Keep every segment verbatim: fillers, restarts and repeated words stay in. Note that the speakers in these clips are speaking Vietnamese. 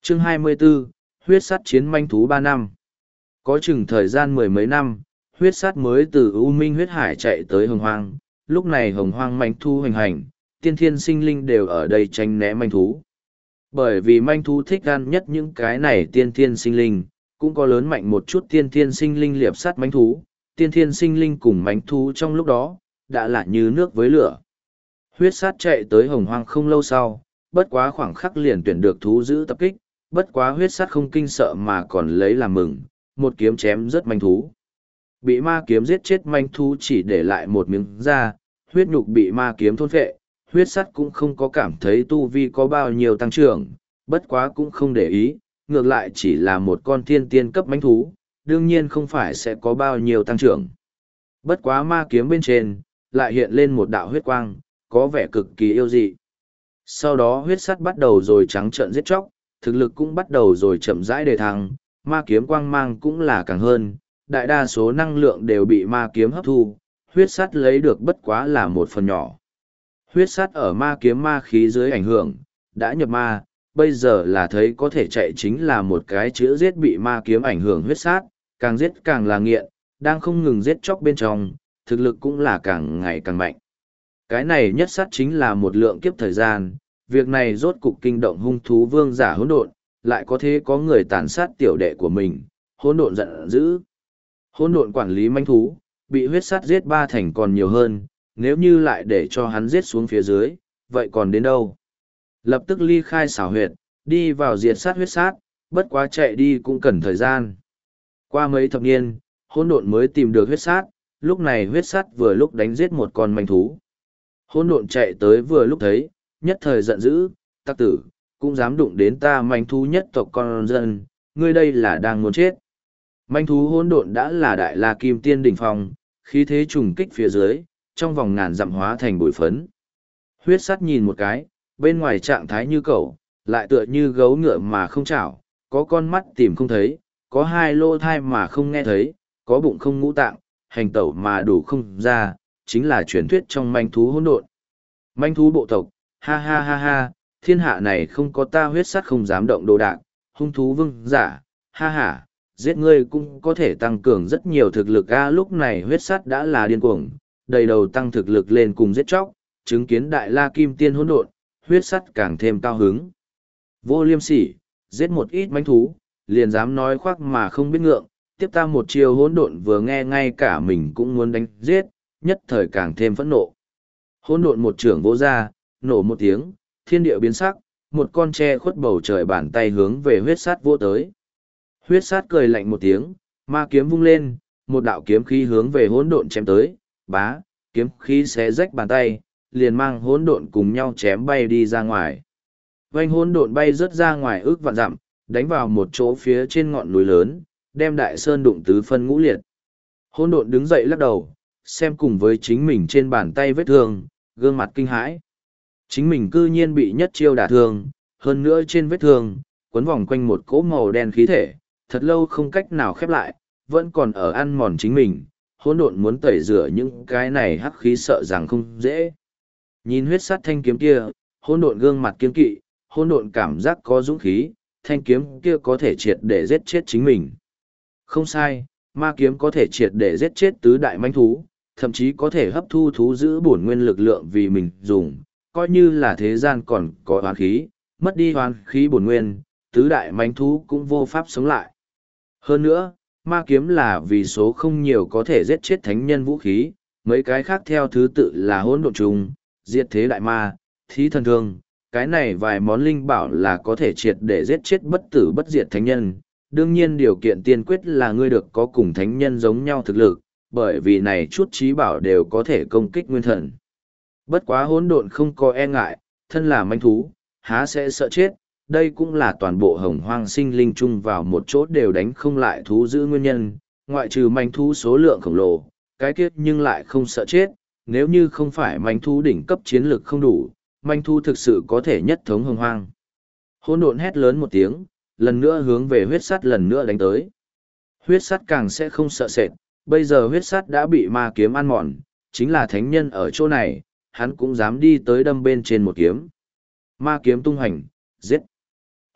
Chương hai mươi 24, huyết sắt chiến manh thú ba năm. Có chừng thời gian mười mấy năm, huyết sắt mới từ U Minh huyết hải chạy tới Hồng Hoang, lúc này Hồng Hoang manh thú hoành hành, tiên thiên sinh linh đều ở đây tranh né manh thú. Bởi vì manh thú thích ăn nhất những cái này tiên thiên sinh linh, cũng có lớn mạnh một chút tiên thiên sinh linh liệp sắt manh thú, tiên thiên sinh linh cùng manh thú trong lúc đó, đã là như nước với lửa. Huyết sắt chạy tới Hồng Hoang không lâu sau, bất quá khoảng khắc liền tuyển được thú giữ tập kích, bất quá huyết sắt không kinh sợ mà còn lấy làm mừng, một kiếm chém rất manh thú. Bị ma kiếm giết chết manh thú chỉ để lại một miếng da, huyết nhục bị ma kiếm thôn phệ, huyết sắt cũng không có cảm thấy tu vi có bao nhiêu tăng trưởng, bất quá cũng không để ý, ngược lại chỉ là một con thiên tiên cấp manh thú, đương nhiên không phải sẽ có bao nhiêu tăng trưởng. Bất quá ma kiếm bên trên, lại hiện lên một đạo huyết quang, có vẻ cực kỳ yêu dị. Sau đó huyết sắt bắt đầu rồi trắng trợn giết chóc, thực lực cũng bắt đầu rồi chậm rãi đề thăng, ma kiếm quang mang cũng là càng hơn, đại đa số năng lượng đều bị ma kiếm hấp thu, huyết sắt lấy được bất quá là một phần nhỏ. Huyết sắt ở ma kiếm ma khí dưới ảnh hưởng, đã nhập ma, bây giờ là thấy có thể chạy chính là một cái chữ giết bị ma kiếm ảnh hưởng huyết sắt, càng giết càng là nghiện, đang không ngừng giết chóc bên trong, thực lực cũng là càng ngày càng mạnh. Cái này nhất sát chính là một lượng kiếp thời gian, việc này rốt cục kinh động hung thú vương giả hỗn độn, lại có thế có người tàn sát tiểu đệ của mình, hỗn độn giận dữ. Hỗn độn quản lý manh thú, bị huyết sát giết ba thành còn nhiều hơn, nếu như lại để cho hắn giết xuống phía dưới, vậy còn đến đâu? Lập tức ly khai xảo huyệt, đi vào diệt sát huyết sát, bất quá chạy đi cũng cần thời gian. Qua mấy thập niên, hỗn độn mới tìm được huyết sát, lúc này huyết sát vừa lúc đánh giết một con manh thú. Hỗn độn chạy tới vừa lúc thấy, nhất thời giận dữ, tắc tử, cũng dám đụng đến ta manh thú nhất tộc con dân, ngươi đây là đang muốn chết. Manh thú hỗn độn đã là đại la kim tiên đỉnh phong, khí thế trùng kích phía dưới, trong vòng ngàn dặm hóa thành bụi phấn. Huyết sắt nhìn một cái, bên ngoài trạng thái như cẩu, lại tựa như gấu ngựa mà không chảo, có con mắt tìm không thấy, có hai lô thai mà không nghe thấy, có bụng không ngũ tạng, hành tẩu mà đủ không ra, chính là truyền thuyết trong manh thú hỗn độn. Manh thú bộ tộc, ha ha ha ha, thiên hạ này không có ta huyết sắt không dám động đồ đạc, hung thú vương giả, ha ha, giết ngươi cũng có thể tăng cường rất nhiều thực lực a. Lúc này huyết sắt đã là điên cuồng, đầy đầu tăng thực lực lên cùng giết chóc, chứng kiến đại la kim tiên hỗn độn, huyết sắt càng thêm cao hứng. Vô liêm sỉ, giết một ít manh thú, liền dám nói khoác mà không biết ngượng, tiếp ta một chiều hỗn độn vừa nghe ngay cả mình cũng muốn đánh giết, nhất thời càng thêm phẫn nộ. Hỗn độn một trưởng vỗ ra, nổ một tiếng, thiên địa biến sắc, một con tre khuất bầu trời bàn tay hướng về huyết sát vỗ tới. Huyết sát cười lạnh một tiếng, ma kiếm vung lên, một đạo kiếm khí hướng về hỗn độn chém tới, bá, kiếm khí xé rách bàn tay, liền mang hỗn độn cùng nhau chém bay đi ra ngoài. Vành hỗn độn bay rớt ra ngoài ước vạn dặm, đánh vào một chỗ phía trên ngọn núi lớn, đem đại sơn đụng tứ phân ngũ liệt. Hỗn độn đứng dậy lắc đầu, xem cùng với chính mình trên bàn tay vết thương, gương mặt kinh hãi. Chính mình cư nhiên bị nhất chiêu đả thương, hơn nữa trên vết thương, quấn vòng quanh một cỗ màu đen khí thể, thật lâu không cách nào khép lại, vẫn còn ở ăn mòn chính mình, hỗn độn muốn tẩy rửa những cái này hắc khí sợ rằng không dễ. Nhìn huyết sát thanh kiếm kia, hỗn độn gương mặt kiên kỵ, hỗn độn cảm giác có dũng khí, thanh kiếm kia có thể triệt để giết chết chính mình. Không sai, ma kiếm có thể triệt để giết chết tứ đại manh thú, thậm chí có thể hấp thu thú giữ bổn nguyên lực lượng vì mình dùng, coi như là thế gian còn có oán khí, mất đi oán khí bổn nguyên, tứ đại manh thú cũng vô pháp sống lại. Hơn nữa, ma kiếm là vì số không nhiều có thể giết chết thánh nhân vũ khí, mấy cái khác theo thứ tự là hỗn độn trùng, diệt thế đại ma, thí thần thương, cái này vài món linh bảo là có thể triệt để giết chết bất tử bất diệt thánh nhân. Đương nhiên điều kiện tiên quyết là ngươi được có cùng thánh nhân giống nhau thực lực, bởi vì này chút trí bảo đều có thể công kích nguyên thần. Bất quá hỗn độn không có e ngại, thân là manh thú, há sẽ sợ chết, đây cũng là toàn bộ hồng hoang sinh linh chung vào một chỗ đều đánh không lại thú giữ nguyên nhân, ngoại trừ manh thú số lượng khổng lồ, cái kiết nhưng lại không sợ chết, nếu như không phải manh thú đỉnh cấp chiến lực không đủ, manh thú thực sự có thể nhất thống hồng hoang. Hỗn độn hét lớn một tiếng, lần nữa hướng về huyết sắt lần nữa đánh tới. Huyết sắt càng sẽ không sợ sệt, bây giờ huyết sắt đã bị ma kiếm ăn mòn, chính là thánh nhân ở chỗ này, hắn cũng dám đi tới đâm bên trên một kiếm. Ma kiếm tung hành, giết.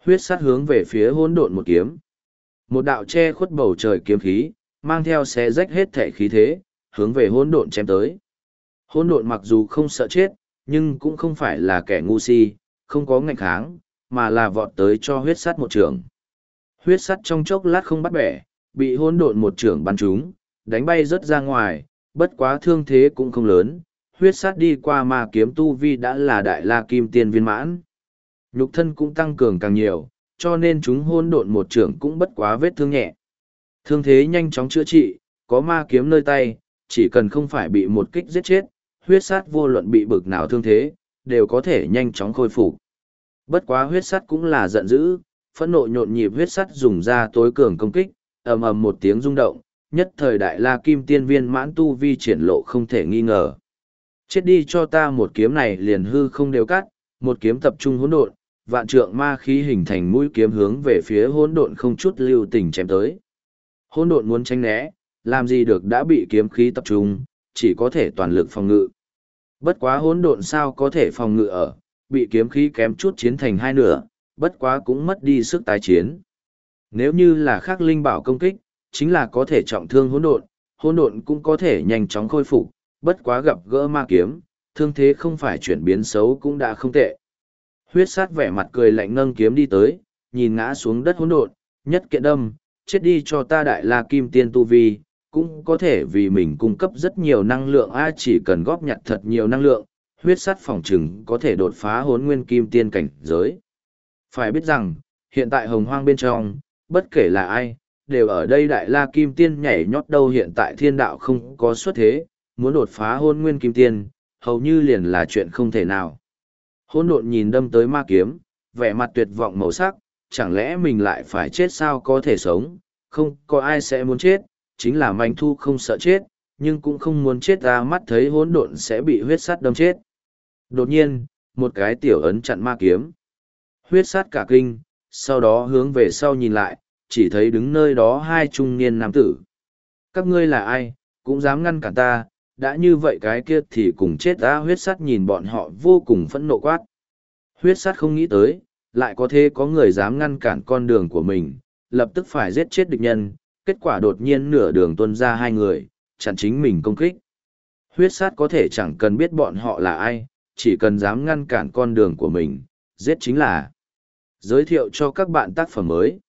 Huyết sắt hướng về phía hỗn độn một kiếm. Một đạo che khuất bầu trời kiếm khí, mang theo xé rách hết thể khí thế, hướng về hỗn độn chém tới. Hỗn độn mặc dù không sợ chết, nhưng cũng không phải là kẻ ngu si, không có ngạnh kháng, mà là vọt tới cho huyết sắt một trường. Huyết sắt trong chốc lát không bắt bẻ, bị hỗn độn một trường bắn trúng, đánh bay rớt ra ngoài, bất quá thương thế cũng không lớn. Huyết sắt đi qua ma kiếm tu vi đã là đại la kim tiên viên mãn. Nhục thân cũng tăng cường càng nhiều, cho nên chúng hỗn độn một trưởng cũng bất quá vết thương nhẹ. Thương thế nhanh chóng chữa trị, có ma kiếm nơi tay, chỉ cần không phải bị một kích giết chết, huyết sát vô luận bị bực nào thương thế, đều có thể nhanh chóng khôi phục. Bất quá huyết sắt cũng là giận dữ, phẫn nộ nhộn nhịp huyết sắt dùng ra tối cường công kích, ầm ầm một tiếng rung động, nhất thời đại la kim tiên viên mãn tu vi triển lộ không thể nghi ngờ. Chết đi cho ta một kiếm này liền hư không đều cắt, một kiếm tập trung hỗn độn, vạn trượng ma khí hình thành mũi kiếm hướng về phía hỗn độn không chút lưu tình chém tới. Hỗn độn muốn tránh né, làm gì được đã bị kiếm khí tập trung, chỉ có thể toàn lực phòng ngự. Bất quá hỗn độn sao có thể phòng ngự ở, bị kiếm khí kém chút chiến thành hai nửa, bất quá cũng mất đi sức tái chiến. Nếu như là khác linh bảo công kích, chính là có thể trọng thương hỗn độn, hỗn độn cũng có thể nhanh chóng khôi phục, bất quá gặp gỡ ma kiếm, thương thế không phải chuyển biến xấu cũng đã không tệ. Huyết sát vẻ mặt cười lạnh nâng kiếm đi tới, nhìn ngã xuống đất hỗn độn, nhất kiện đâm, chết đi cho ta đại la kim tiên tu vi, cũng có thể vì mình cung cấp rất nhiều năng lượng a chỉ cần góp nhặt thật nhiều năng lượng, huyết sắt phòng trừng có thể đột phá hốn nguyên kim tiên cảnh giới. Phải biết rằng, hiện tại hồng hoang bên trong, bất kể là ai, đều ở đây đại la kim tiên nhảy nhót đâu hiện tại thiên đạo không có xuất thế, muốn đột phá hôn nguyên kim tiên, hầu như liền là chuyện không thể nào. Hôn độn nhìn đâm tới ma kiếm, vẻ mặt tuyệt vọng màu sắc, chẳng lẽ mình lại phải chết sao có thể sống, không có ai sẽ muốn chết, chính là manh thu không sợ chết, nhưng cũng không muốn chết ra mắt thấy hỗn độn sẽ bị huyết sắt đâm chết. Đột nhiên, một cái tiểu ấn chặn ma kiếm. Huyết sắt cả kinh, sau đó hướng về sau nhìn lại, chỉ thấy đứng nơi đó hai trung niên nam tử. Các ngươi là ai, cũng dám ngăn cản ta, đã như vậy cái kia thì cùng chết ra. Huyết sắt nhìn bọn họ vô cùng phẫn nộ quát. Huyết sắt không nghĩ tới, lại có thể có người dám ngăn cản con đường của mình, lập tức phải giết chết địch nhân, kết quả đột nhiên nửa đường tuôn ra hai người, chặn chính mình công kích. Huyết sát có thể chẳng cần biết bọn họ là ai, chỉ cần dám ngăn cản con đường của mình, giết chính là. Giới thiệu cho các bạn tác phẩm mới.